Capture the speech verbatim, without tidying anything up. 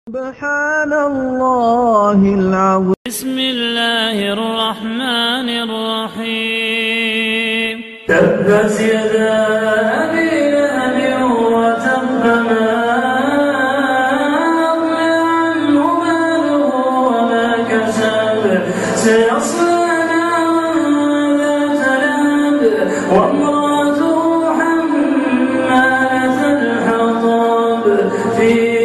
سبحان الله العظيم. بسم الله الرحمن الرحيم. تبت يدا أبي لهب وتب ما أغنى عنه ماله وما كسب سيصلى نارا ذات لهب وامرأته حمالة الحطب في